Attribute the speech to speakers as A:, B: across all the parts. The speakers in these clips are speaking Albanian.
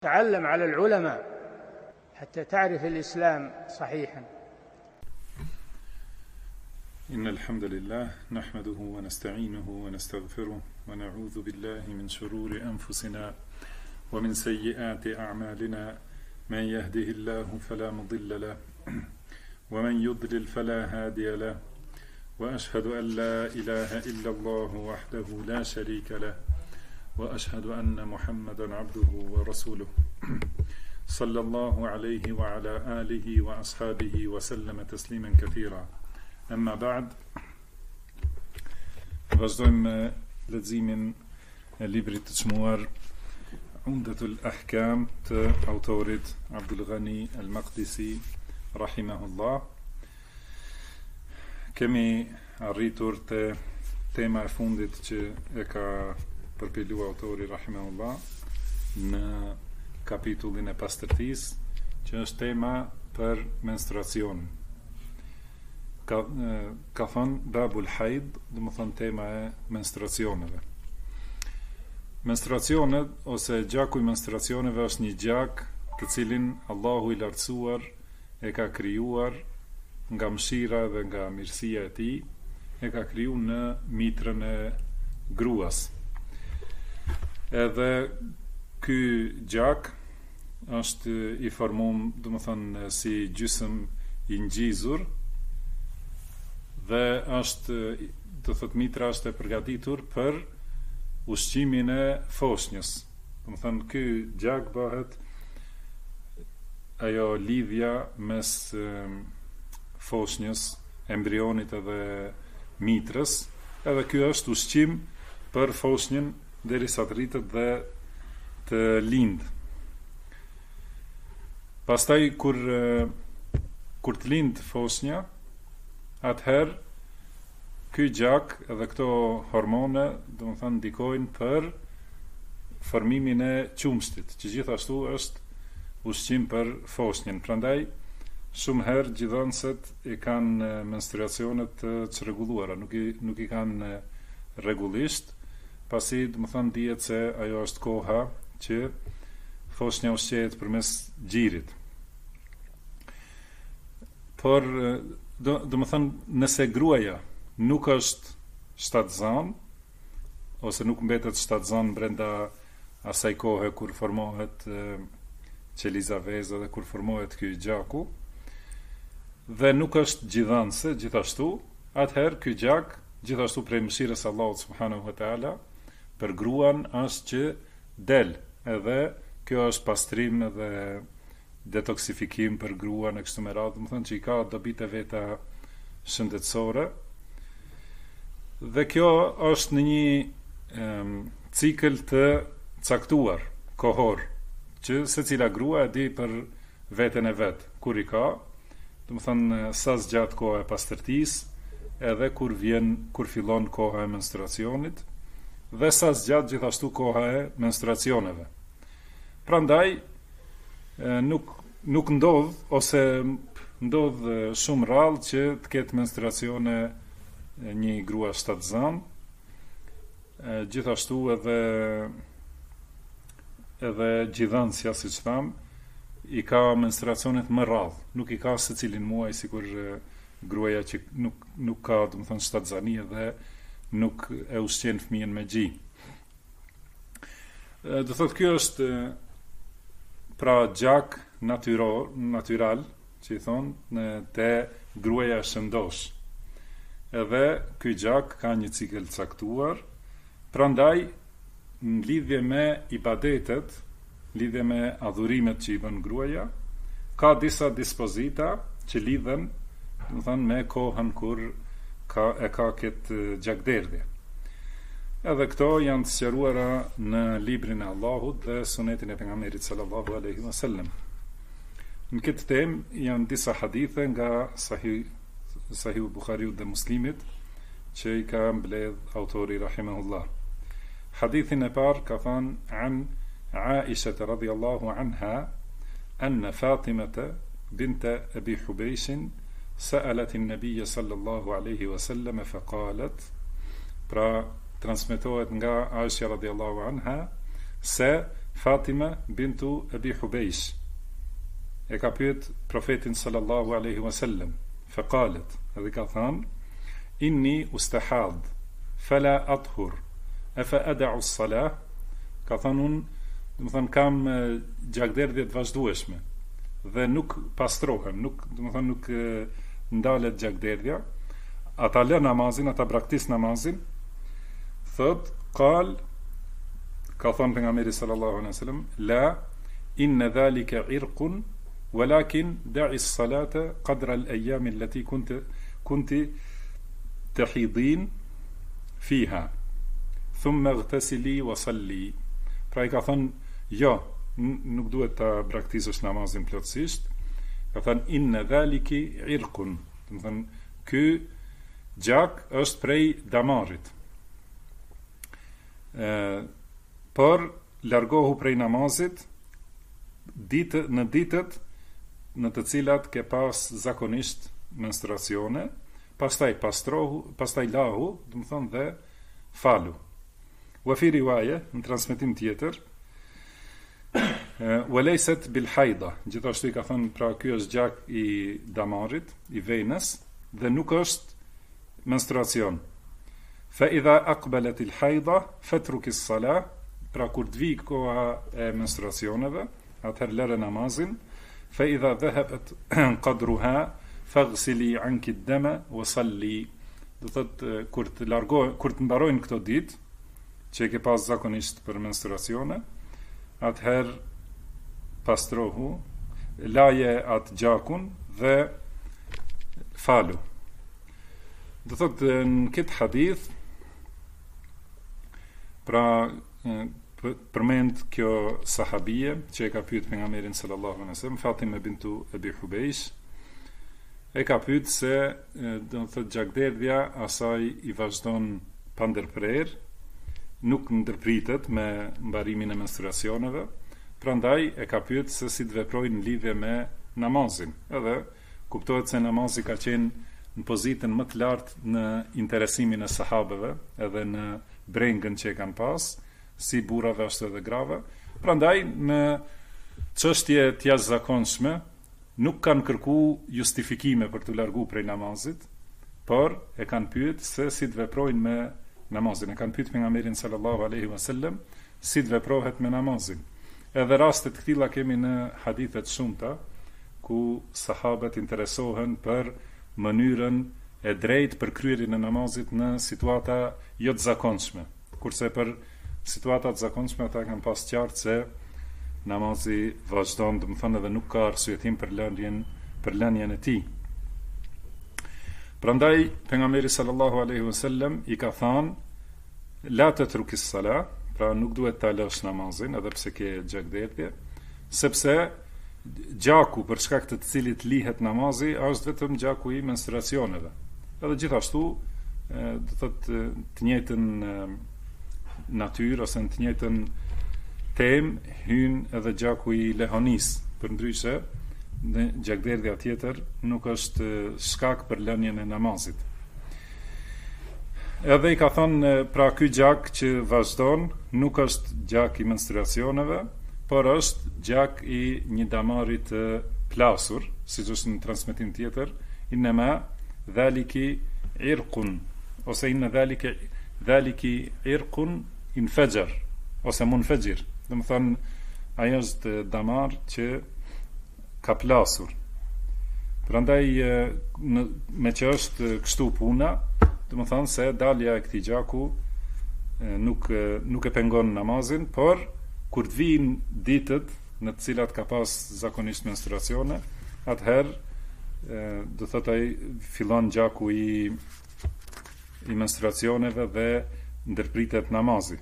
A: تعلم على العلماء حتى تعرف الإسلام صحيحا.
B: إن الحمد لله نحمده ونستعينه ونستغفره ونعوذ بالله من شرور أنفسنا ومن سيئات أعمالنا، من يهده الله فلا مضل له ومن يضلل فلا هادي له، وأشهد أن لا إله إلا الله وحده لا شريك له، وأشهد أن محمدا عبده ورسوله صلى الله عليه وعلى آله وأصحابه وسلم تسليما كثيرا. أما بعد، vazhdojmë me leximin e librit të çmuar Umdatul Ahkam të autorit Abdul Ghani Al-Maqdisi rahimahullah. Kemi arritur te tema e fundit që e ka përpiluar autori rahimahullah në kapitullin e pastërtisë, që është tema për menstruacionin. Ka thënë babul haid, do të thonë tema e menstruacioneve. Menstruacionet ose gjaku i menstruacioneve është një gjak të cilin Allahu i lartësuar e ka krijuar nga mëshira dhe nga mirësia e tij, e ka kriju në mitrën e gruas. Edhe ky gjak është i formuar, do të thonë, si gjysmë i ngjizur, dhe është, do thot, mitra është e përgatitur për ushqimin e foshnjës. Do të thonë, ky gjak bëhet ajo lidhja mes foshnjës, embrionit edhe mitrës, edhe ky është ushqim për foshnjën derisa të rritet dhe të lindë. Pastaj kur të lindë foshnja, atëherë ky gjak edhe këto hormone, do të thënë, ndikojnë për formimin e qumshtit, që gjithashtu është ushqim për foshnjën. Prandaj shumë herë gjithënësit i kanë menstruacionet të çrregulluara, nuk i kanë rregullisht, pasi, do të thënë, dihet se ajo është koha që foshnja ushqehet përmes gjirit. Por do të thënë, nëse gruaja nuk është shtatzan, ose nuk mbetet shtatzan brenda asaj kohe kur formohet qeliza veza dhe kur formohet ky gjaku, dhe nuk është gjithanse gjithashtu, atëherë ky gjak, gjithashtu prej mëshirës Allahut subhanahu wa taala, për gruan është që del, edhe kjo është pastrim edhe detoksifikim për gruan e kështu me radhë, do të thonë që i ka dobit e veta shëndetësore. Dhe kjo është në një cikël të caktuar kohor, që secila grua e di për veten e vet, kur i ka, do të thonë sa zgjat koha e pastërtisë, edhe kur fillon koha e menstruacionit, dhe sa zgjat gjithashtu koha e menstruacioneve. Prandaj nuk ndodh, ose ndodh shumë rrallë që të ketë menstruacione një grua shtatzan, gjithashtu edhe gjithënsja, siç tham, i ka menstruacionet më rrallë, nuk i ka secilin muaj, sikur gruaja që nuk ka, do të thonë, shtatzani dhe nuk e ushqen fëmijën me gjë. Do thotë, ky është pra gjak natyral, që i thonë, te gruaja shëndosh. Edhe ky gjak ka një cikël caktuar, prandaj në lidhje me ibadetet, lidhje me adhurimet që i bën gruaja, ka disa dispozita që lidhen, do të thonë, me kohën kur e ka këtë gjakderdhje. Edhe këto janë të sqaruara në librin e Allahut dhe sunetin e pejgamberit sallallahu alaihi wasallam. Në këtë temë janë disa hadithe nga Sahih Buhariut dhe Muslimit që i ka mbledh autori rahimahullah. Hadithin e parë ka thënë an Aisha radhiyallahu anha anna Fatimata bint Abi Hubaysh sa'alat an-nabiy sallallahu alaihi wasallam fa qalet, pra transmetohet nga Aisha radhiyallahu anha se Fatima bintu Abi Hubejsh e ka pyet profetin sallallahu alaihi wasallam, faqalet, edhe ka thënë, inni ustahad, fala athur, afa ada'u as-salah, ka thënë unë, do të thënë kam gjakderdhje të vazhdueshme dhe nuk pastrohem, nuk ndalet gjakderdhja, ata lë namazin, ata braktis namazin, thot, ka thonë pejgamberi sallallahu alaihi wasallam, la inna dhalika irqun walakin da'i as-salata qadra al-ayyam allati kunti tahidin fiha thumma ightasili wa salli. Pra i ka thonë, jo, nuk duhet ta braktisësh namazin plotësisht. Ka thënë inna dhaliki irqun, do të thënë ky gjak është prej damarit. Por largohu prej namazit në ditët në të cilat ke pas zakonisht menstruacione, pastaj pastaj lahu, do të thonë dhe falu. Wa fi riwaye, në transmetim tjetër, walejset bil hajda, gjithashtu i ka thënë, pra ky është gjak i damarit, i venës, dhe nuk është menstruacion. Fa idha aqbalet il hajda, fatruki s-salah, pra kur të vijë koha e menstruacioneve, atëherë lëre namazin, fa idha dhahabat qadruha, faghsili anki ad-dama wa salli. Do thotë kur të mbarojnë këto ditë, që ke pas zakonisht për menstruacione, atëherë pastrohu, laje atë gjakun dhe falu. Do thotë në këtë hadith, pra përmend kjo sahabie që e ka pyet pejgamberin sallallahu alaihi wasallam, Fatima bintu Abi Hubejsh, e ka pyet se do të thotë gjakderdhja asaj i vazhdon pa ndërprer, nuk ndërpritet me mbarimin e menstruacioneve, prandaj e ka pyet se si të veprojnë në lidhje me namazin. Edhe kuptohet se namazi ka qenë në pozitën më të lartë në interesimin e sahabeve, edhe në brengën që e kanë pas, si burrave ashtu edhe grave. Prandaj në çështje të jashtëzakonshme nuk kanë kërku justifikime për të largu prej namazit, por e kanë pyet se si të veprojnë me namazin. E kanë pyet pejgamberin sallallahu alaihi wasallam si të veprohet me namazin. Edhe raste të këtilla kemi në hadithe të shumta ku sahabët interesohen për mënyrën e drejtë për kryerjen e namazit në situata jo të zakonshme. Kurse për situata të zakonshme ata kanë pas qartë se namazi vazhdon, do të thonë edhe nuk ka arsyetim për lënien e tij. Prandaj pejgamberi sallallahu alaihi wasallam i ka thënë la tatruki s-salah, pra nuk duhet ta lësh namazin edhe pse ke gjakderdhje, sepse gjaku për shkak të cilit lihet namazi është vetëm gjaku i menstruacioneve. Edhe gjithashtu do thotë të njëjtën natyrë ose në të njëjtën temë hyn edhe gjaku i lehonis, përndryshe në gjakderdhja tjetër nuk është shkak për lënien e namazit. Edhe i ka thënë, pra ky gjak që vazhdon nuk është gjak i menstruacioneve, por është gjak i një damari të plasur, siç është në transmetim tjetër, inma dhaliki irqun, ose inna dhaliki irqun infajr, ose munfajir. Do të thonë, ajo është damar që ka plasur. Prandaj me që është kështu puna, do të thonë se dalja e këtij gjaku nuk e pengon namazin, por kur të vijnë ditët në të cilat ka pas zakonisht menstruacione, atëherë do thotë ai fillon gjaku i menstruacioneve dhe ndërpritet namazi.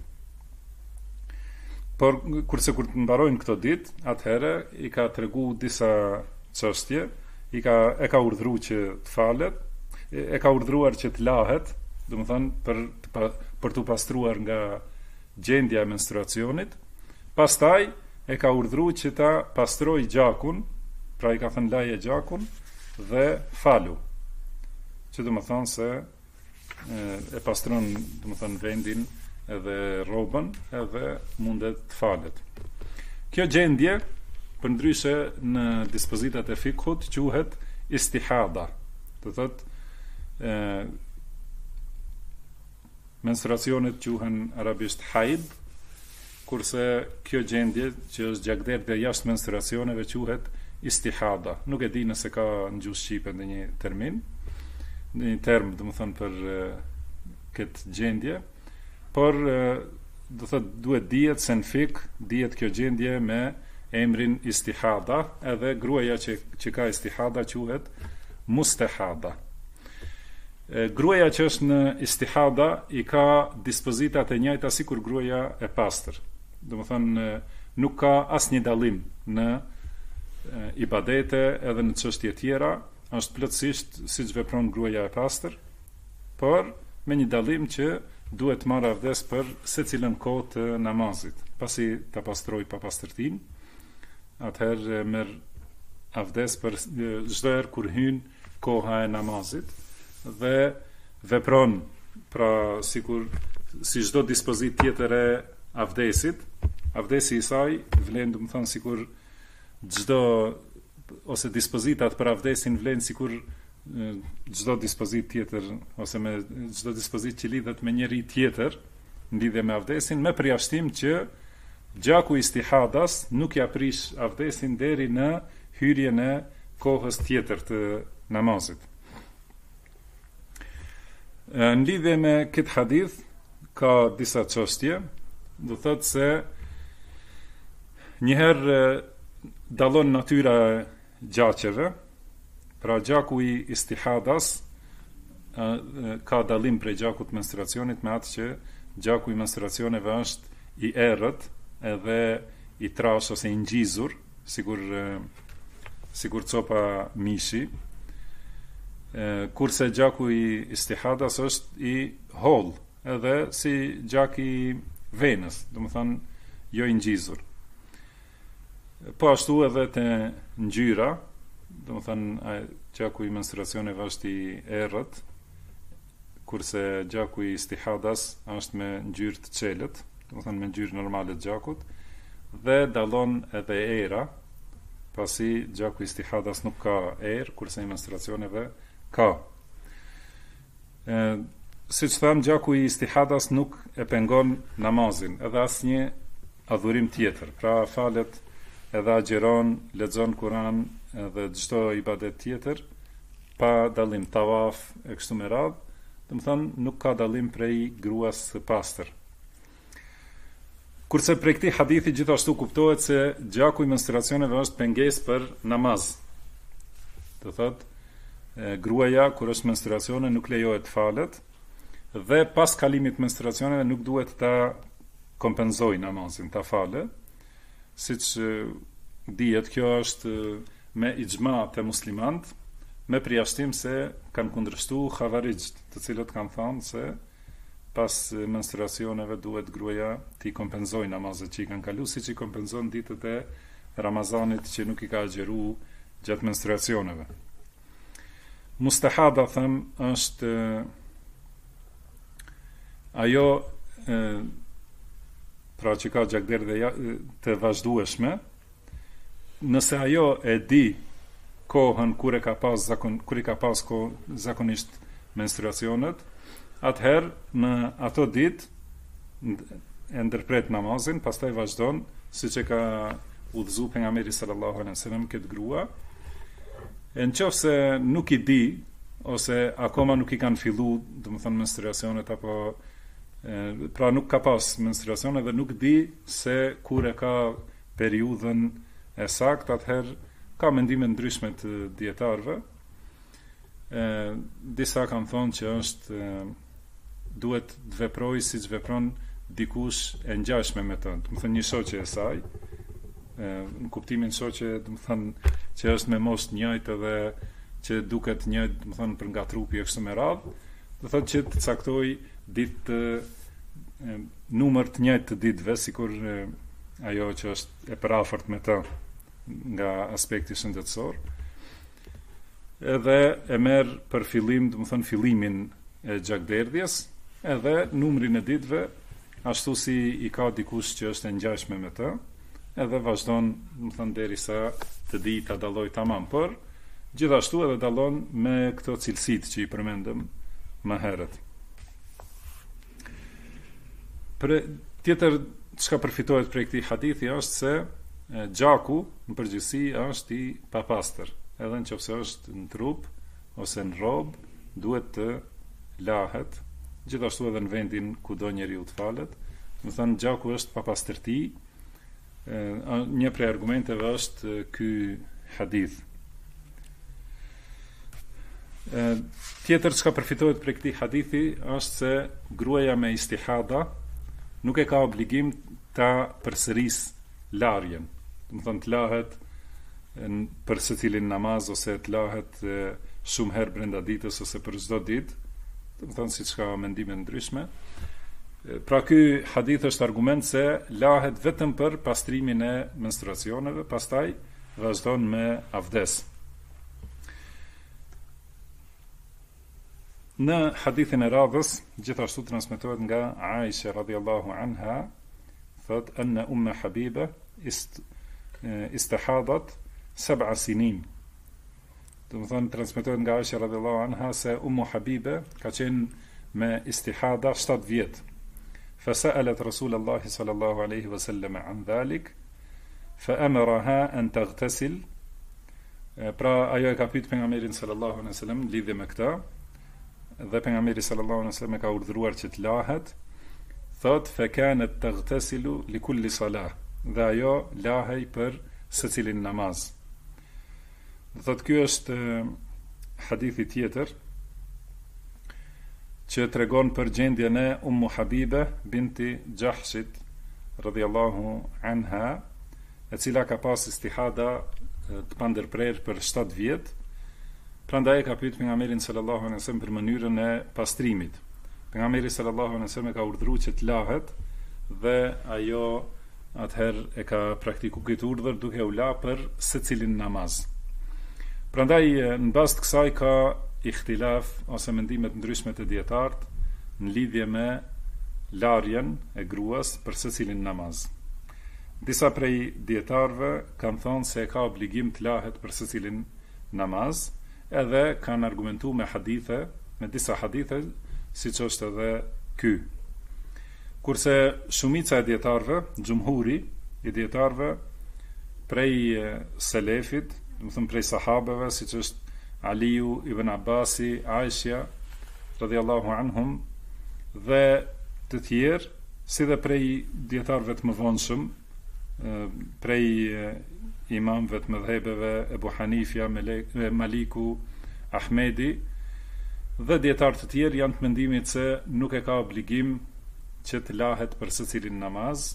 B: Por kurse kur të mbarojnë këto ditë, atëherë i ka tregu disa çështje, e ka urdhëruar që të falet, e ka urdhëruar që të lahet, domethënë për të pastruar nga gjendja e menstruacionit. Pastaj e ka urdhëruar që ta pastroj gjakun, pra i ka thënë laje gjakun dhe falu. Që domethënë se e pastron domethënë vendin edhe rrobën edhe mundet të falet. Kjo gjendje, përndryshe në dispozitat e fikhut, quhet istihada. Do thot menstruacionet quhen arabisht haid, kurse kjo gjendje që është gjakderdhja jashtë menstruacioneve quhet istihada. Nuk e di nëse ka në gjuhë shqipe ndonjë termin, një term, domethënë për këtë gjendje, por do thot duhet dihet se në fik dihet kjo gjendje me emrin istihada, edhe gruaja që ka istihada quhet mustahada. Gruaja që është në istihada i ka dispozitat e njëjta sikur gruaja e pastër. Domethënë nuk ka asnjë dallim në ibadete edhe në çështje tjera, është plotësisht siç vepron gruaja e pastër, por me një dallim që duhet marrë avdes për secilën kohë të namazit. Pasi ta pastroj papastërtinë, atëherë merr avdes për çdo herë kur hyn koha e namazit dhe vepron pra sikur si çdo dispozit tjetër e avdesit. Avdesi i saj vlen, domethënë sikur çdo ose dispozitat për avdesin vlen sikur çdo dispozit tjetër ose me çdo dispozit që lidhet me njëri tjetër në lidhje me avdesin, me përjashtim që gjaku i istihadas nuk ja prish avdesin deri në hyrjen e kohës tjetër të namazit. Në lidhje me këtë hadith ka disa çështje, do thotë se njëherë dallon natyra e gjaqeve. Pra gjaku i istihadas ka dallim prej gjakut menstruacionit me atë që gjaku i menstruacioneve është i errët edhe i trash ose i ngjizur, sigur copa mishi, kurse gjaku i istihadas është i holl, edhe si gjak i venës, domethënë jo i ngjizur. Po ashtu edhe te ngjyra, domethënë gjaku i menstruacioneve është i errët, kurse gjaku i istihadas është me ngjyrë të çelët, domethënë me ngjyrë normale të gjakut, dhe dallon edhe era, pasi gjaku i istihadas nuk ka erë, kurse i menstruacioneve ka. Siç tham, gjaku i istihadas nuk e pengon namazin, edhe asnjë adhurim tjetër. Pra falet edhe agjeron, lexon Kur'an edhe çdo ibadet tjetër pa dallim, tawaf e kështu me radhë, domethënë nuk ka dallim prej gruas së pastër. Kurse prej këtij hadithi gjithashtu kuptohet se gjaku i menstruacioneve është pengesë për namaz. Do thotë gruaja kur është menstruacione nuk lejohet falet dhe pas kalimit menstruacioneve nuk duhet ta kompenzoj namazin, ta fale, siç dihet kjo është me ixhma të muslimant, me përjashtim se kanë kundërshtuar xhavarixht, të cilët kanë thënë se pas menstruacioneve duhet gruaja t'i kompenzoj namazet që i kanë kalu, siç i kompenzon ditët e Ramazanit që nuk i ka agjëruar gjatë menstruacioneve. Mustahada, them, është ajo pra që ka gjakderdhje të vazhdueshme, nëse ajo e di kohën kur i ka pas zakonisht menstruacionet, atëherë në ato ditë e ndërpret namazin, pastaj vazhdon siç e ka udhëzuar pejgamberi sallallahu alaihi wasallam këtë grua. Nëse nuk i di ose akoma nuk i kanë filluar, domethënë menstruacionet apo pra nuk ka pas menstruacione dhe nuk di se kur e ka periudhën e saktë, atëherë ka mendime ndryshme të dietarëve. Disa kanë thonë që është duhet të veprojë siç vepron dikush e ngjashme me të, domethënë një shoqe e saj, në kuptimin shoqe, domethënë që është me moshë njëjtë dhe që duket njëjtë, domethënë për nga trupi e kështu me radhë, do thotë që të caktoj ditë numër të njëjtë të ditëve, sikur ajo që është e përafërt me të nga aspekti shëndetësor, edhe e merr për fillim, domethënë fillimin e gjakderdhjes, edhe numrin e ditëve, ashtu si i ka dikush që është e ngjashme me të, edhe vazhdon, më thënë, derisa të di ta dalloj tamam, por gjithashtu edhe dallon me këto cilësitë që i përmendëm më herët. Tjetër çka përfitohet prej këtij hadithi është se gjaku në përgjithësi është i papastër, edhe nëse është në trup ose në rrob, duhet të lahet, gjithashtu edhe në vendin ku do njeriu të falet. Do thënë gjaku është papastërti. Një prej argumenteve është ky hadith. Tjetër çka përfitohet prej këtij hadithi është se gruaja me istihada nuk e ka obligim ta përsëris larjen. Do të thonë të lahet për secilin namaz ose të lahet shumë herë brenda ditës ose për çdo ditë, do të thonë siç ka mendime ndryshme. Pra ky hadith është argument se lahet vetëm për pastrimin e menstruacioneve, pastaj vazhdon me avdes. Në hadithin e radhës, gjithashtu transmetohet nga Aisha radhiyallahu anha, thot anna Umm Habiba istahadat 7 sinin. Do të thonë transmetohet nga Aisha radhiyallahu anha se Umm Habiba ka qenë me istihada 7 vjet. فسألت رسول الله صلى الله عليه وسلم عن ذلك فأمرها أن تغتسل. Pra ajo e ka pyet pejgamberin sallallahu alaihi wasallam lidhje me këtë, dhe pejgamberi sallallahu alaihi wasallam e ka urdhëruar që të lahet. Thot fa kanat taghtasilu li kulli salah, dhe ajo lahej për secilin namaz. Thot ky është hadithi tjetër që tregon për gjendjen e Ummu Habibe binti Jahshit radhiyallahu anha, e cila ka pas istihada të pandërprerë për 7 vjet. Prandaj ka pyet pejgamberin sallallahu alaihi wasallam për mënyrën e pastrimit. Pejgamberi sallallahu alaihi wasallam ka urdhëruar që të lahet, dhe ajo atëherë e ka praktikuar këtë urdhër duke u la për secilin namaz. Prandaj në bazë të kësaj ka ihtilaf ose mendime të ndryshme të dietarët në lidhje me larjen e gruas për secilin namaz. Disa prej dietarëve kanë thënë se ka obligim të lahet për secilin namaz, edhe kanë argumentuar me hadithe, me disa hadithe, siç është edhe ky. Kurse shumica e dietarëve, xhumhuri i dietarëve prej selefit, do të thënë prej sahabeve, siç është Aliu ibn Abbasi, Aisha radhiyallahu anhum dhe të tjerë, si dhe prej dietarëve të mëvonshëm, prej imamëve të mëdhëbeve, Ebu Hanifja, Maliku, Ahmedi dhe dietarë të tjerë janë të mendimit se nuk e ka obligim që të lahet për secilin namaz,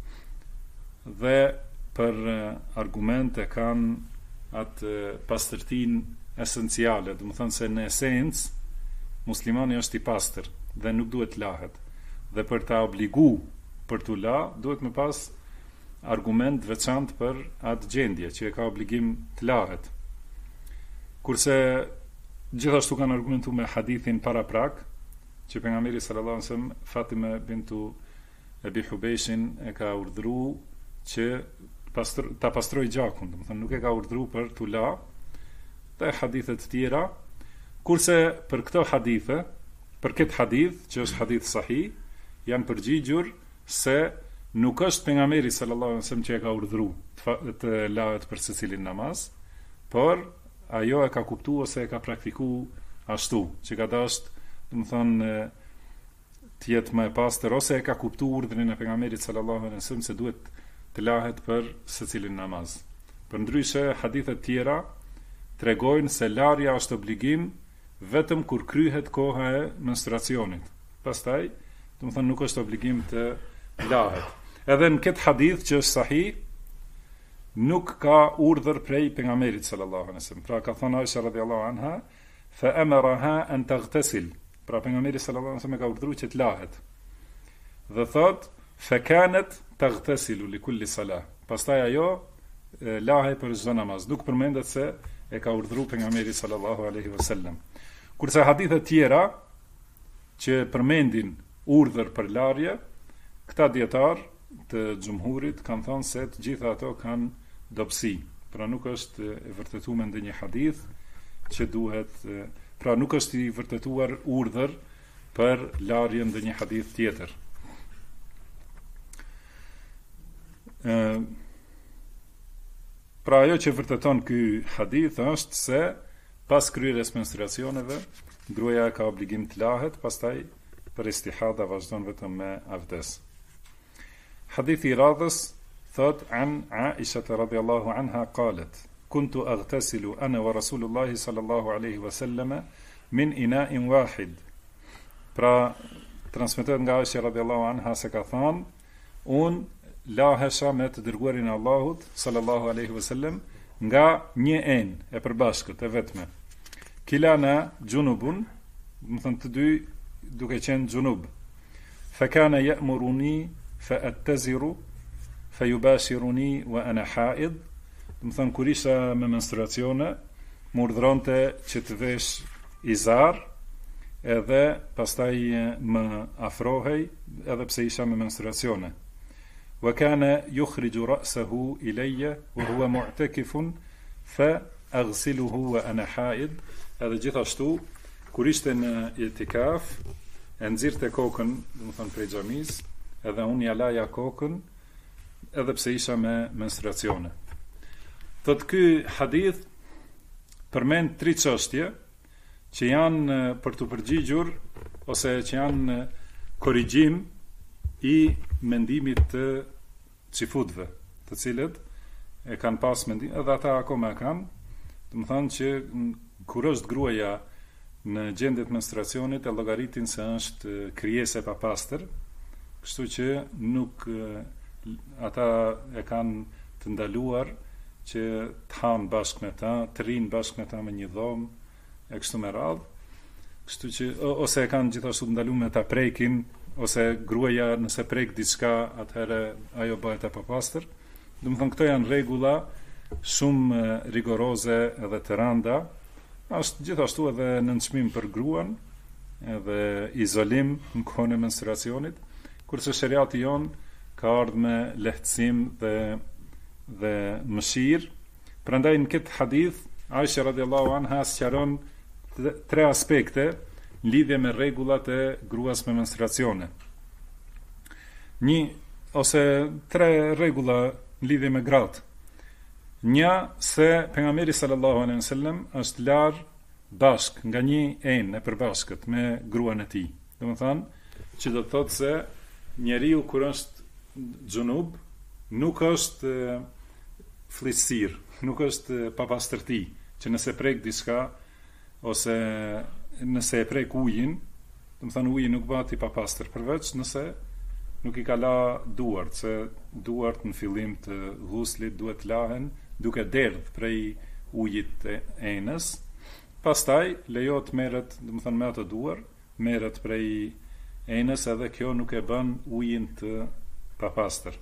B: dhe për argument e kanë atë pastërtinë esenciale, do të thonë se në esencë muslimani është i pastër dhe nuk duhet lahet, dhe për ta obligu për t'u la duhet me pas argument veçantë për atë gjendje që e ka obligim të lahet. Kurse gjithashtu kanë argumentuar me hadithin paraprak që pejgamberi sallallahu alajhi wasallam Fatime bintu Abi Hubayshin e ka urdhëruar që ta pastroj gjakun, do të thonë nuk e ka urdhëruar për t'u la, dhe hadithe të tjera. Kurse për këto hadithe, për këtë hadith që është hadith sahih, janë përgjigjur se nuk është pejgamberi sallallahu alajhi wasallam që e ka urdhëruar të lahet për secilin namaz, por ajo e ka kuptuar ose e ka praktikuar ashtu, që ka dashur, do të thonë, të jetë më e pastër, ose e ka kuptuar urdhrin e pejgamberit sallallahu alajhi wasallam se duhet të lahet për secilin namaz. Përndryshe, hadithe të tjera tregojnë se larja është obligim vetëm kur kryhet koha e menstruacionit. Pastaj, do të thonë, nuk është obligim të lahet. Edhe në këtë hadith që është sahih, nuk ka urdhër prej pejgamberit sallallahu alajhi wasallam. Pra ka thënë Aisha radhiyallahu anha, fa amaraha an taghtasil. Pra pejgamberi sallallahu alajhi wasallam ka urdhëruar që të lahet. Dhe thot, fa kanat taghtasilu li kulli salah. Pastaj ajo lahej për çdo namaz. Nuk përmendet se e ka urdhëruar pejgamberi sallallahu alaihi wasallam. Kurse hadithe tjera që përmendin urdhër për larje, këta dietar të xhumhurit kanë thënë se të gjitha ato kanë dobësi. Pra nuk është e vërtetuar me ndonjë hadith që duhet, pra nuk është i vërtetuar urdhër për larjen ndonjë hadith tjetër. Pra ajo që vërteton ky hadith është se pas kryerjes menstruacioneve gruaja ka obligim të lahet, pastaj për istihada vazhdon vetëm me avdes. Hadithi i radhës thot an Aisha radhiyallahu anha qalet kuntu aghtasilu ana wa Rasulullah sallallahu alaihi wasallam min ina'in wahid. Pra transmetohet nga Aisha radhiyallahu anha se ka thënë un lahesha me të dërguarin e Allahut sallallahu alaihi wasallam nga një enë e përbashkët e vetme. Kilana junubun, do të thënë të dy duke qenë junub. Fa kana ya'muruni fa attaziru fa yubashiruni wa ana haid. Do të thënë kur isha me menstruacione, më urdhëronte që të vesh izar, edhe pastaj më afrohej edhe pse isha me menstruacione. Wa kana yukhriju ra'sahu ilayya wa huwa mu'takifun fa aghsiluhu wa ana haid. Edhe gjithashtu kur ishte në itikaf e nxirrte kokën, do të thënë prej xhamis, edhe unë ja laja kokën edhe pse isha me menstruacione. Thot ky hadith përmend 3 çështje që janë për të përgjigjur ose që janë korrigjim i mendimit të çifutëve, të cilët e kanë pas mendim, edhe ata akoma kanë, do të thënë që kur është gruaja në gjendje të menstruacionit e llogaritin se është krijesë e papastër, kështu që nuk ata e kanë të ndaluar që të hanë bashkë me ta, të rinë bashkë me ta me një dhomë e kështu me radhë, kështu që ose e kanë gjithashtu të ndaluar me ta prekin, ose gruaja nëse prek diçka, atëherë ajo bëhet e papastër. Do të thënë këto janë rregulla shumë rigoroze edhe të randa. Është gjithashtu edhe nënçmim për gruan, edhe izolim në kohën e menstruacionit, kurse sheriati jon ka ardhur me lehtësim dhe mëshirë. Prandaj në këtë hadith Aisha radhiyallahu anha sqaron 3 aspekte në lidhje me rregullat e gruas me menstruacione. Ose 3 rregulla në lidhje me gratë. Një, se pejgamberi sallallahu alaihi wasallam është larë bashk nga një enë e përbashkët me gruan e tij. Domethënë që do të thotë se njeriu kur është xhunub nuk është flisir, nuk është papastërti, që nëse prek diçka ose nëse e prek ujin, domethënë uji nuk bëhet i papastër, përveç nëse nuk i ka la duart, se duart në fillim të ghuslit duhet lahen duke derdh prej ujit të enës, pastaj lejohet merret, domethënë me ato duar, merret prej enës, edhe kjo nuk e bën ujin të papastër.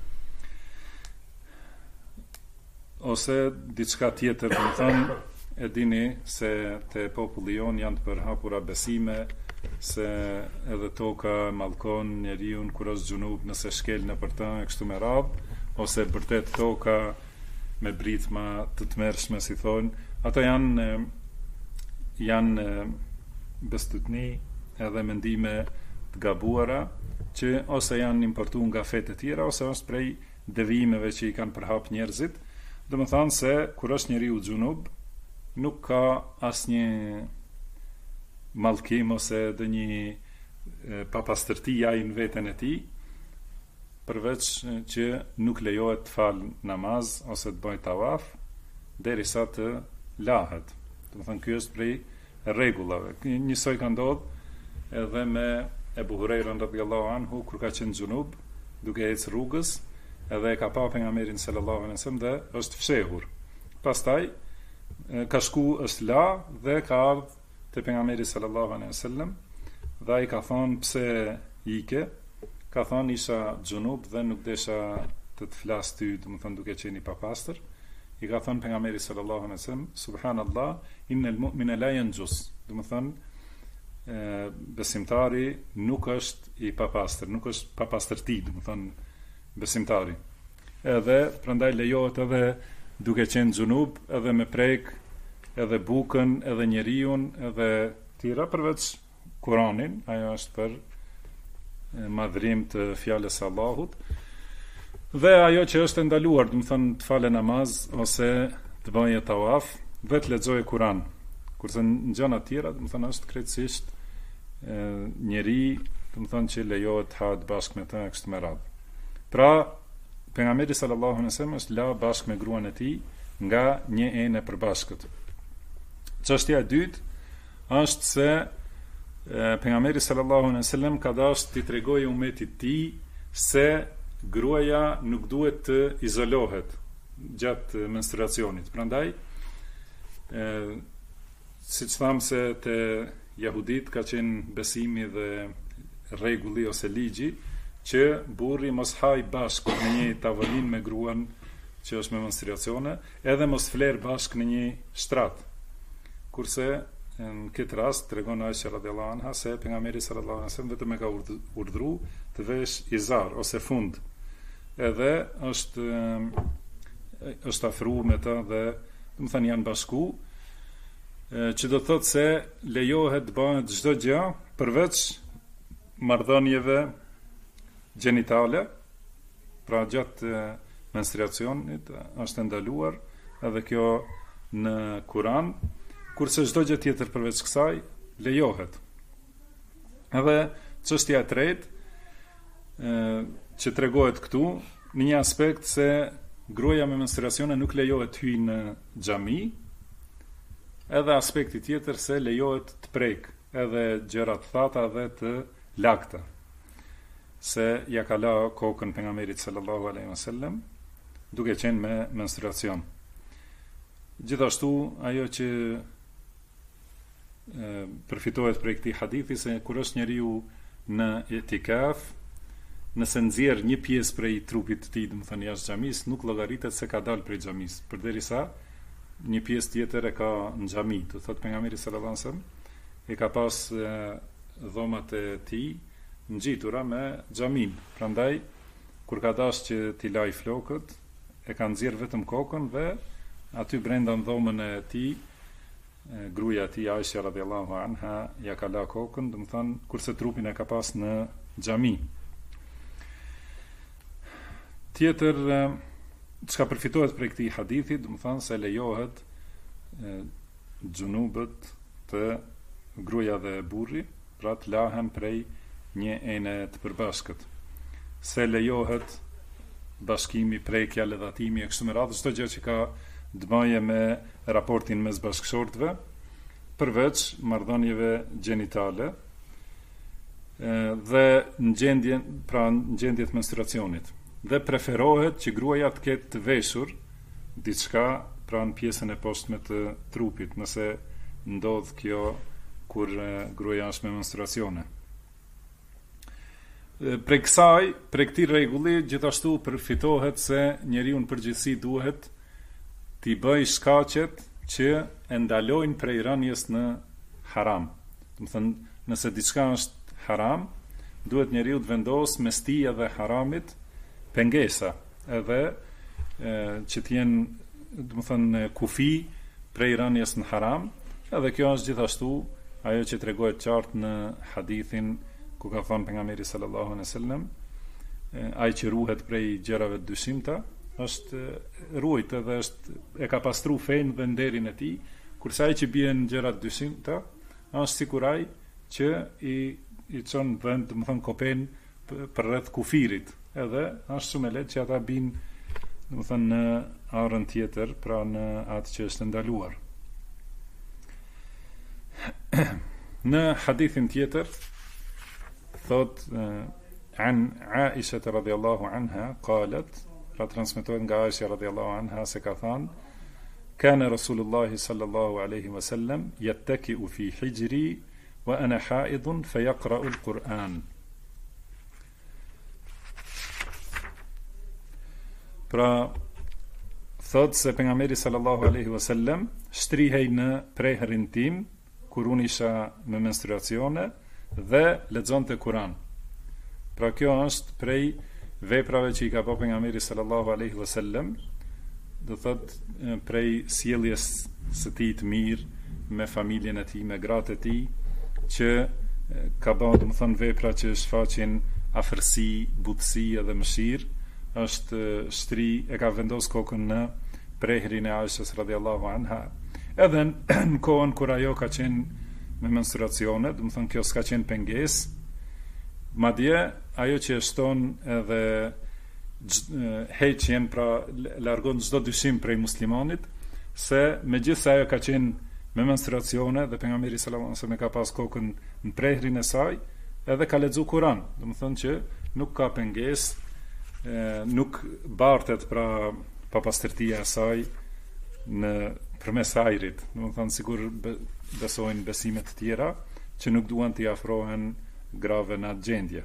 B: Ose diçka tjetër, domethënë e dini se te populli jon janë të përhapura besime se edhe toka mallkon njeriu kur është xhunub nëse shkel nëpër të e kështu me radhë, ose vërtet toka me britma të tmerrshme, si thonë, ato janë bestutni edhe mendime të gabuara që ose janë importuar nga fe të tjera ose është prej devijimeve që i kanë përhap njerëzit. Domethënë se kur është njeriu xhunub nuk ka asnjë mallkim ose ndonjë papastërti ai në veten e tij, përveç që nuk lejohet të fal namaz ose të bëj tawaf derisa të lahet. Domethënë ky është prej rregullave. Njësoj ka ndodhur edhe me Ebu Hurajra radhiyallahu anhu kur ka qenë xhunub, duke ecë rrugës, edhe e ka pa pejgamberin sallallahu alaihi wasallam dhe është fshehur. Pastaj ka shku është la dhe ka ardhur te pejgamberi sallallahu alaihi wasallam dhe ai ka thonë pse ike. Ka thonë isha xhunub dhe nuk desha të flas ty, domethënë duke qenë i papastër. I ka thonë pejgamberi sallallahu alaihi wasallam, subhanallah, innal mu'mina la yanjus. Domethënë besimtari nuk është i papastër, nuk është papastërti, domethënë besimtari. Edhe prandaj lejohet edhe duke qenë xhunub, edhe me prek, edhe bukën, edhe njeriun, edhe tjera përveç Kuranin, ajo është për madhrim të fjalës së Allahut. Dhe ajo që është ndaluar, do të thonë të falë namaz ose të bëjë tawaf, dhe të lexojë Kur'an. Kurse në gjëra të tjera, do të thonë është krejtësisht njeri, do të thonë që lejohet të hahet bashkë me të kështu me radhë. Pra, pejgamberi sallallahu alaihi wasallam është la bashkë me gruan e tij nga një enë e përbashkët. Çështja e dytë është se pejgamberi sallallahu alaihi wasallam ka dashur t'i tregojë umetit të tij se gruaja nuk duhet të izolohet gjatë menstruacionit. Prandaj, siç tham se te jahudit ka qenë besimi dhe rregulli ose ligji që burri mos haj bashkë në një tavolinë me gruan që është me menstruacione, edhe mos fler bashkë në një shtrat. Kurse në këtë rast tregon Aisha radhiyallahu anha se pejgamberi sallallahu alaihi wasallam vetëm e ka urdhëruar të vesh izar ose fund. Edhe është afruar me të dhe do të thënë janë bashku, që do të thotë se lejohet të bëhet çdo gjë përveç marrëdhënieve gjenitale, pra gjatë menstruacionit është ndaluar edhe kjo në Kur'an, kurse çdo gjë tjetër përveç kësaj lejohet. Edhe çështja e tretë që tregohet këtu në një aspekt se gruaja me menstruacione nuk lejohet të hyjë në xhami, edhe aspekti tjetër se lejohet të prek edhe gjëra të thata dhe të lagta, se ja ka la kokën pejgamberit sallallahu alaihi wasallam duke qenë me menstruacion. Gjithashtu ajo që përfitohet prej këtij hadithi se kur është njeriu në itikaf, nëse nxjerr një pjesë prej trupit të tij, do të thënë jashtë xhamis, nuk llogaritet se ka dalë prej xhamis, përderisa një pjesë tjetër e ka në xhami. Do thotë pejgamberi sallallahu alajhi wasallam e ka pas dhomat e tij ngjitura me xhamin. Prandaj kur ka dashur që t'i laj flokët, e ka nxjerr vetëm kokën dhe aty brenda në dhomën e tij gruaja e tij Aisha radhiyallahu anha ja ka la kokën, do të thonë kurse trupin e ka pas në xhami. Tjetër çka përfitohet prej këtij hadithi, do të thonë se lejohet xhunubët të gruaja dhe burri, pra të lahen prej një ene të përbashkët. Se lejohet bashkimi, prekja, ledhatimi e kështu me radhë, çdo gjë që ka të bëjë me raportin mes bashkëshortëve, përveç marrëdhënieve gjenitale dhe në gjendje të menstruacionit. Dhe preferohet që gruaja të ketë të veshur diçka pra në pjesën e poshtme të trupit, nëse ndodh kjo kur gruaja është me menstruacione. Prej këtij rregulli gjithashtu përfitohet se njeriu në përgjithësi duhet t'i bëj shkaqet që e ndalojnë prej rënies në haram. Do të thënë, nëse diçka është haram, duhet njeriu të vendosë mes tij dhe haramit pengesa, edhe që t'jenë, do të thënë, kufi prej rënies në haram, edhe kjo është gjithashtu ajo që tregohet qartë në hadithin ku ka thënë pejgamberi sallallahu alaihi wasallam, ai që ruhet prej gjërave të dyshimta është ruajt edhe e ka pastru fenë dhe nderin e tij, kurse ai që bie në gjëra të dyshimta është sikur ai që i çon vend, do të thënë, kopen përreth kufirit, edhe është shumë e lehtë që ata bin, do të thënë, në arën tjetër, pra në atë që është ndaluar. Në hadithin tjetër thot an Aisha radhiyallahu anha qalet, pra transmetohet nga Aisha radhiyallahu anha se ka thënë: kana Rasulullah sallallahu alaihi wasallam yattaki'u fi hijri wa ana ha'idun fa yaqra'u al-Qur'an. Pra thot se pejgamberi sallallahu alaihi wasallam shtrihej në prehërin tim kur unë isha me menstruacione dhe lexonte Kur'an. Pra kjo është prej veprave që i ka bërë pejgamberi sallallahu alaihi wasallam, do thot prej sjelljes së tij të mirë me familjen e tij, me gratë e tij, që ka bërë domethënë vepra që shfaqin afërsi, butësi edhe mëshirë, është shtri e ka vendos kokën në prehrin e Aishës radhiyallahu anha. Edhe në kohën kur ajo ka qenë me menstruacione, domethënë kjo s'ka qenë pengesë. Madje ajo që e shton edhe heqjen, pra largon çdo dyshim prej muslimanit se megjithëse ajo ka qenë me menstruacione dhe pejgamberi sallallahu alajhi wasallam ka pas kokën në prehrin e saj, edhe ka lexuar Kur'an, domethënë që nuk ka pengesë, nuk bartet pra papastërtia e saj në përmes ajrit, domethënë sigur besojnë besime të tjera që nuk duan t'i afrohen grave në atë gjendje.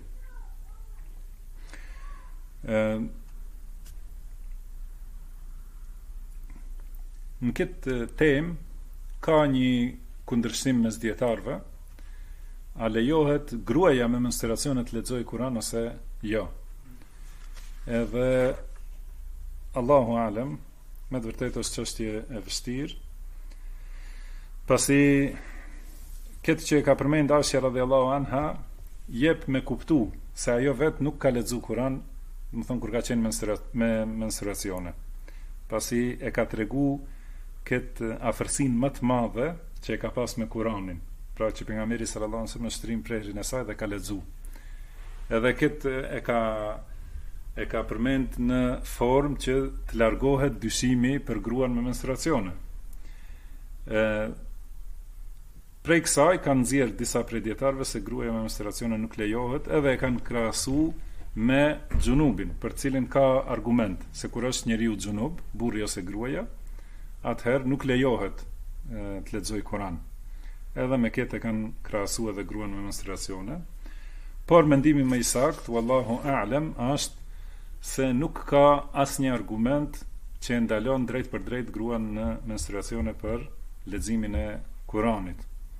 B: Në këtë temë ka një kundërshtim mes dietarëve, a lejohet gruaja me menstruacione të lexojë Kur'an ose jo. Edhe Allahu alem, me të vërtetë është çështje e vështirë, pasi këtë që ka përmend Aisha radhiyallahu anha jep me kuptu se ajo vetë nuk ka lexuar Kur'an, më thon kur ka qenë me menstruacione, pasi e ka tregu këtë afërsinë më të madhe që e ka pas me Kur'anin, pra që pejgamberi sallallahu alajhi wasallam shtrim prehrin e saj dhe ka lexuar. Edhe këtë e ka përmend në formë që të largohet dyshimi për gruan me menstruacione. Prej kësaj kanë nxjerr disa prej dietarëve se gruaja me menstruacione nuk lejohet, edhe e kanë krahasu me xhunubin, për cilin ka argument se kur është njeriu xhunub, burri ose gruaja, atëherë nuk lejohet të lexojë Kur'an. Edhe me këtë e kanë krahasu edhe gruan me menstruacione. Por mendimi më i saktë, wallahu a'lam, është se nuk ka asnjë argument që ndalon drejt për drejt gruan në menstruacione për leximin e Kuranit.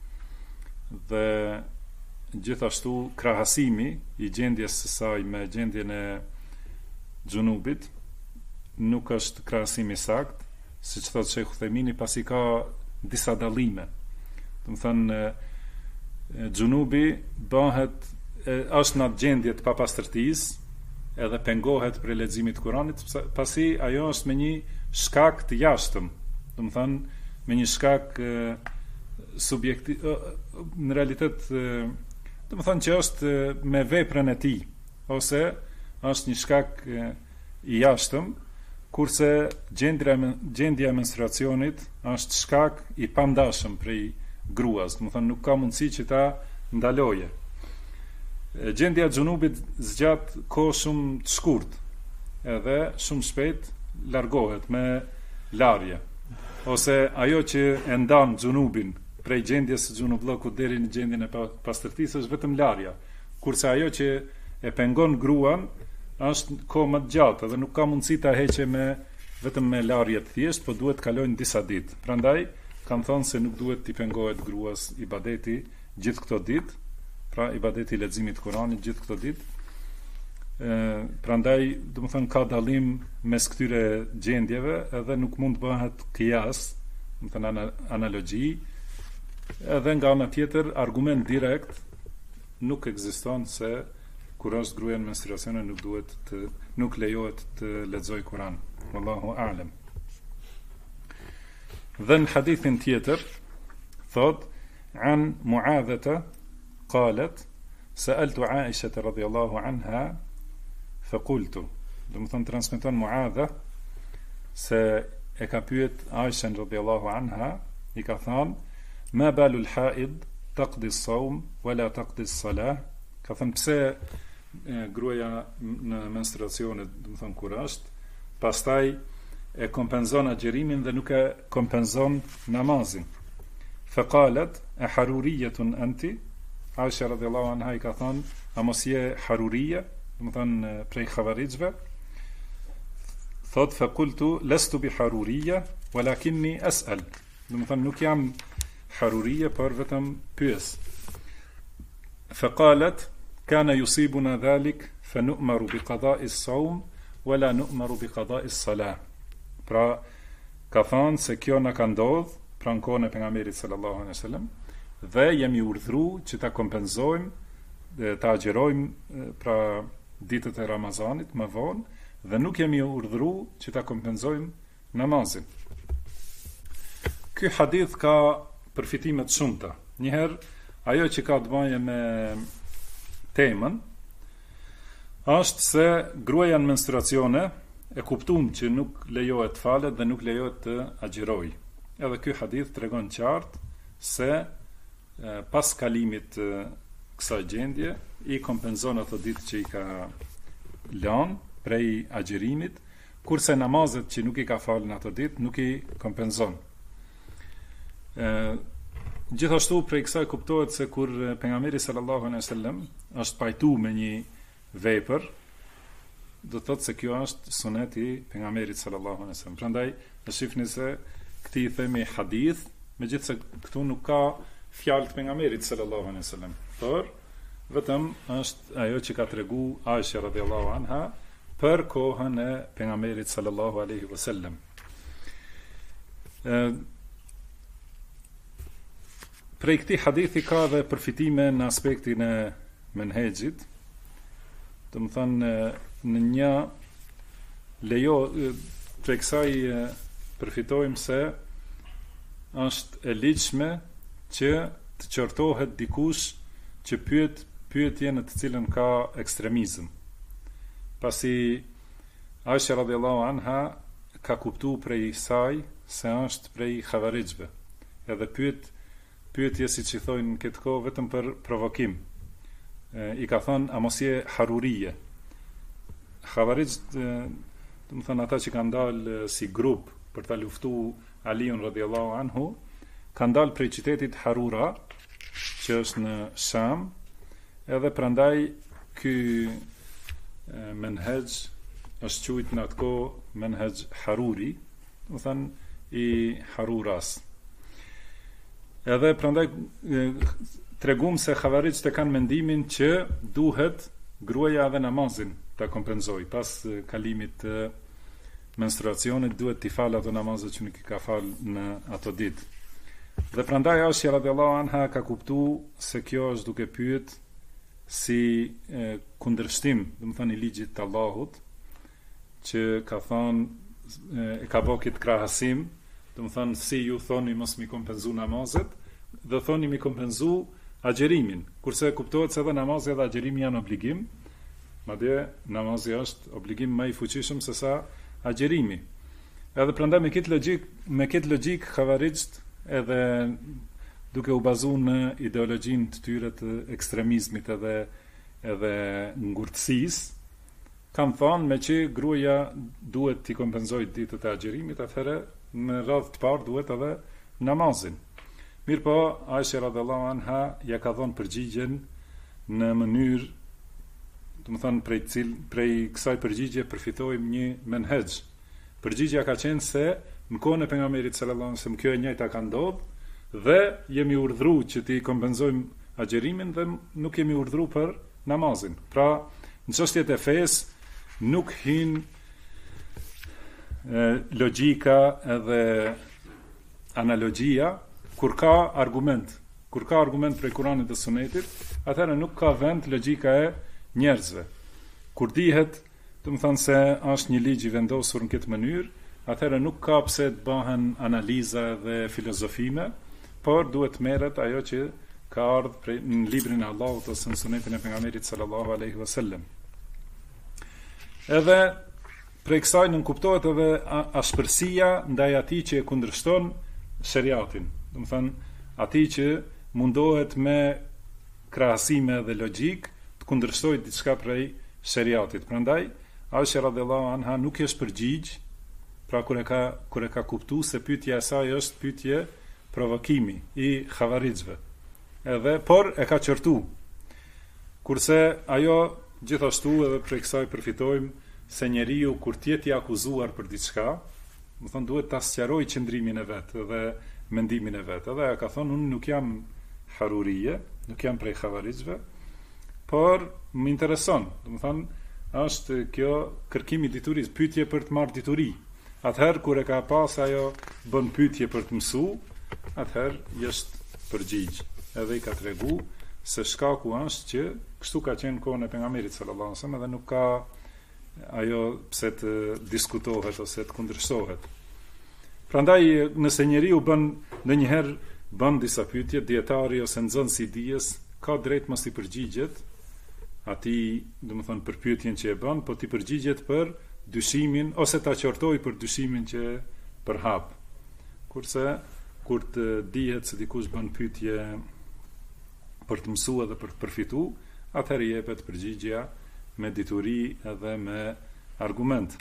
B: Dhe gjithashtu krahasimi i gjendjes së saj me gjendjen e xhunubit nuk është krahasim i saktë, siç thotë Sheikh Uthemini, pasi ka disa dallime. Do të thënë xhunubi bëhet është në gjendje të papastërtisë, edhe pengohet për leximit të Kuranit, pasi ajo është me një shkak të jashtëm, do të thënë me një shkak subjektiv, në realitet do të thënë që është me veprën e tij, ose është një shkak i jashtëm, kurse gjendja e menstruacionit është shkak i pandashëm prej gruas, do të thënë nuk ka mundësi që ta ndaloje. Gjendja e xhunubit zgjat kohë shumë të shkurt, edhe shumë shpejt largohet me larje, ose ajo që e ndan xhunubin prej gjendjes së xhunublloku deri në gjendjen e pastërtisë është vetëm larja, kurse ajo që e pengon gruan është kohë më të gjatë dhe nuk ka mundësi ta heqë vetëm me larje të thjeshtë, por duhet kalojnë disa ditë. Prandaj kanë thënë se nuk duhet t'i pengohet gruas ibadeti gjithë këto ditë, pra ibadeti i leximit të Kuranit gjithë këto ditë. Prandaj, do të thënë, ka dallim mes këtyre gjendjeve, edhe nuk mund të bëhet qiyas, do të thënë analogji, edhe nga ana tjetër argument direkt nuk ekziston se kur është gruaja në menstruacione nuk lejohet të lexojë Kur'an. Wallahu a'lam. Dhe në hadithin tjetër thot an Mu'adhata qalet sa'altu Aisha radhiyallahu anha faqultu, do të thonë transmeton Mu'adha se e ka pyet Aisha radhiyallahu anha, i ka thënë ma balul haid taqdi as-sawm wala taqdi as-salah, ka thënë pse gruaja në menstruacione, do të thonë kur është, pastaj e kompenzon agjerimin dhe nuk e kompenzon namazin. Faqalet e haruriyatun anti, Aisha radhiyallahu anha i ka thënë, a mos je harurije, do të thonë prej xhavarixhve. Thot faqultu lastu bi haruriyya walakinni as'al, do të thonë nuk jam harurije, por vetëm pyes. Faqalet kana yusibuna dhalik فنؤمر بقضاء الصوم ولا نؤمر بقضاء الصلاة. Pra, ka thënë se kjo na ka ndodh pra në kohën e pejgamberit sallallahu alaihi wasallam dhe jemi urdhëruar që ta kompenzojmë, ta agjerojmë pra ditët e Ramazanit më vonë dhe nuk jemi urdhëruar që ta kompenzojmë namazin. Ky hadith ka përfitime të shumta. Njëherë ajo që ka të bëjë me temën është se gruaja në menstruacione e kuptum që nuk lejohet falet dhe nuk lejohet të agjeroj. Edhe ky hadith tregon qartë se pas kalimit kësaj gjendje i kompenzon ato ditë që i ka lënë prej agjerimit, kurse namazet që nuk i ka falën ato ditë nuk i kompenzon. Gjithashtu prej kësaj kuptohet se kur pejgamberi sallallahu alaihi wasallam është pajtuar me një vepër, do të thotë se kjo është suneti i pejgamberit sallallahu alaihi wasallam. Prandaj e shihni se këti i themi hadith, megjithëse këtu nuk ka fjalë të pejgamberit sallallahu alaihi wasallam, por vetëm është ajo që ka tregu Aisha radhiyallahu anha për kohën e pejgamberit sallallahu alaihi wasallam. Prej këtij hadithi ka dhe përfitime në aspektin e menhexhit. Do të thënë në një prej kësaj përfitojmë se është e ligjshme që të qortohet dikush që pyet pyetje në të cilën ka ekstremizëm. Pasi Aisha radhiyallahu anha ka kuptuar prej saj se është prej xhavarixhve. Edhe pyetje siç i thonë këtë kohë vetëm për provokim. I ka thënë a mos je harurije. Xhavarixh, do të thënë ata që kanë dalë si grup për ta luftuar Aliun radhiyallahu anhu, kanë dalë prej qytetit Harura, që është në Sham, edhe prandaj ky menhexh është quajtur në atë kohë menhexh Haruri, do të thënë i Haruras. Edhe prandaj tregum se xhavarixhët e kanë mendimin që duhet gruaja dhe namazin ta kompenzoj pas kalimit të menstruacionit, duhet t'i falë ato namazet që nuk i ka falë në ato ditë. Dhe prandaj Aisha radhiyallahu anha ka kuptuar se kjo është duke pyet si kundërshtim, do të thënë i ligjit të Allahut, që ka thënë e ka bërë këtë krahasim, do të thënë si ju thoni mos mi kompenzu namazet, dhe thoni mi kompenzu agjerimin, kurse kuptohet se edhe namazi dhe agjerimi janë obligim, madje namazi është obligim më i fuqishëm se sa agjerimi. Edhe prandaj me këtë logjik xhavarixhët edhe duke u bazuar në ideologjinë të tyre të ekstremizmit edhe ngurtësisë, kanë thënë me që gruaja duhet t'i kompenzojë ditët e agjerimit, atëherë në radhë të parë duhet edhe namazin. Mirë po, Aisha radhiyallahu anha ja ka dhënë përgjigjen në mënyrë, do të thënë prej kësaj përgjigje përfitojmë një menhexh. Përgjigjja ka qenë se në kohën e pejgamberit sallallahu alaihi wasallam kjo e njëjta ka ndodhur dhe jemi urdhëruar që t'i kompenzojmë agjerimin dhe nuk jemi urdhëruar për namazin. Pra, në çështjet e fesë nuk hyn logjika edhe analogjia. Kur ka argument prej Kuranit dhe Sunetit, atëherë nuk ka vend logjika e njerëzve. Kur dihet, do të thënë se është një ligj i vendosur në këtë mënyrë, atëherë nuk ka pse të bëhen analiza dhe filozofime, por duhet merret ajo që ka ardhur në librin e Allahut ose në Sunetin e pejgamberit sallallahu alaihi wasallam. Edhe prej kësaj nuk kuptohet edhe ashpërsia ndaj atij që e kundërshton shariatin. Do të thënë, atij që mundohet me krahasime dhe logjik të kundërshtojë diçka prej shariatit. Prandaj Aisha radhiyallahu anha nuk është përgjigj, pra kur e ka kuptuar se pyetja e saj është pyetje provokimi i xhavarixhëve. Por e ka qortuar. Kurse ajo gjithashtu edhe prej kësaj përfitojmë se njeriu kur të jetë i akuzuar për diçka, do të thonë duhet ta sqarojë qëndrimin e vet dhe mendimin e vet. Edhe ka thonë unë nuk jam harurije, nuk jam prej xhavarixhëve, por më intereson, do të thonë është kjo kërkimi i diturisë, pyetje për të marrë dituri. Atëherë kur e ka pas ajo bën pyetje për të mësu, atëherë është përgjigj. Edhe i ka tregu se shkaku është që kështu ka qenë kohën e pejgamberit sallallahu alajhi wasallam dhe nuk ka ajo pse të diskutohet ose të kundërshtohet. Prandaj nëse njeriu bën ndonjëherë bën disa pyetje, dietari ose nxënësi i dijes ka drejt mos i përgjigjet atij, domethënë për pyetjen që e bën, po ti përgjigjet për dyshimin ose ta qortoj për dyshimin që përhap. Kurse kur të dihet se dikush bën pyetje për të mësuar dhe për të përfituar, atëherë jepet përgjigjja me dituri edhe me argument.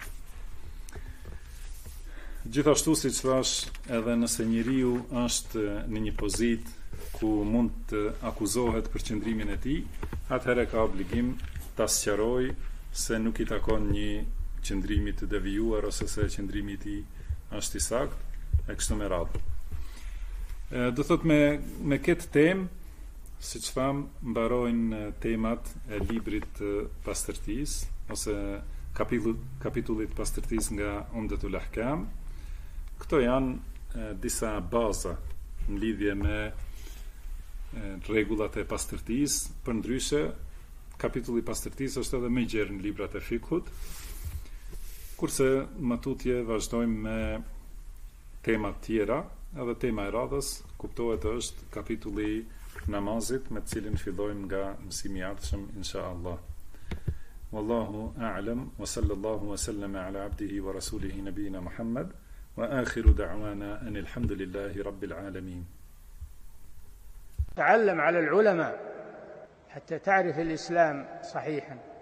B: Gjithashtu, siç thash, edhe nëse njeriu është në një pozitë ku mund të akuzohet për qëndrimin e tij, atëherë ka obligim ta sqarojë se nuk i takon një qëndrimi të devijuar ose se qëndrimi i tij është i saktë e kështu me radhë. Do thot me këtë temë, siç tham, mbarojnë temat e librit të pastërtisë ose kapitullit pastërtisë nga Umdatul Ahkam. Këto janë disa baza në lidhje me rregullat e pastërtisë. Përndryshe, kapitulli i pastërtisë është edhe më i gjerë në librat e fikhut. Kurse më tutje vazhdojmë me tema tjera, edhe tema e radhës kuptohet është kapitulli namazit, me cilin fillojmë nga mësimi i ardhshëm inshallah. Wallahu a'lam wa sallallahu wa sallama ala abdihi wa rasulihi nabiyina Muhammad wa akhiru da'wana anil hamdulillahi rabbil alamin.
A: تعلم على العلماء حتى تعرف الإسلام صحيحا.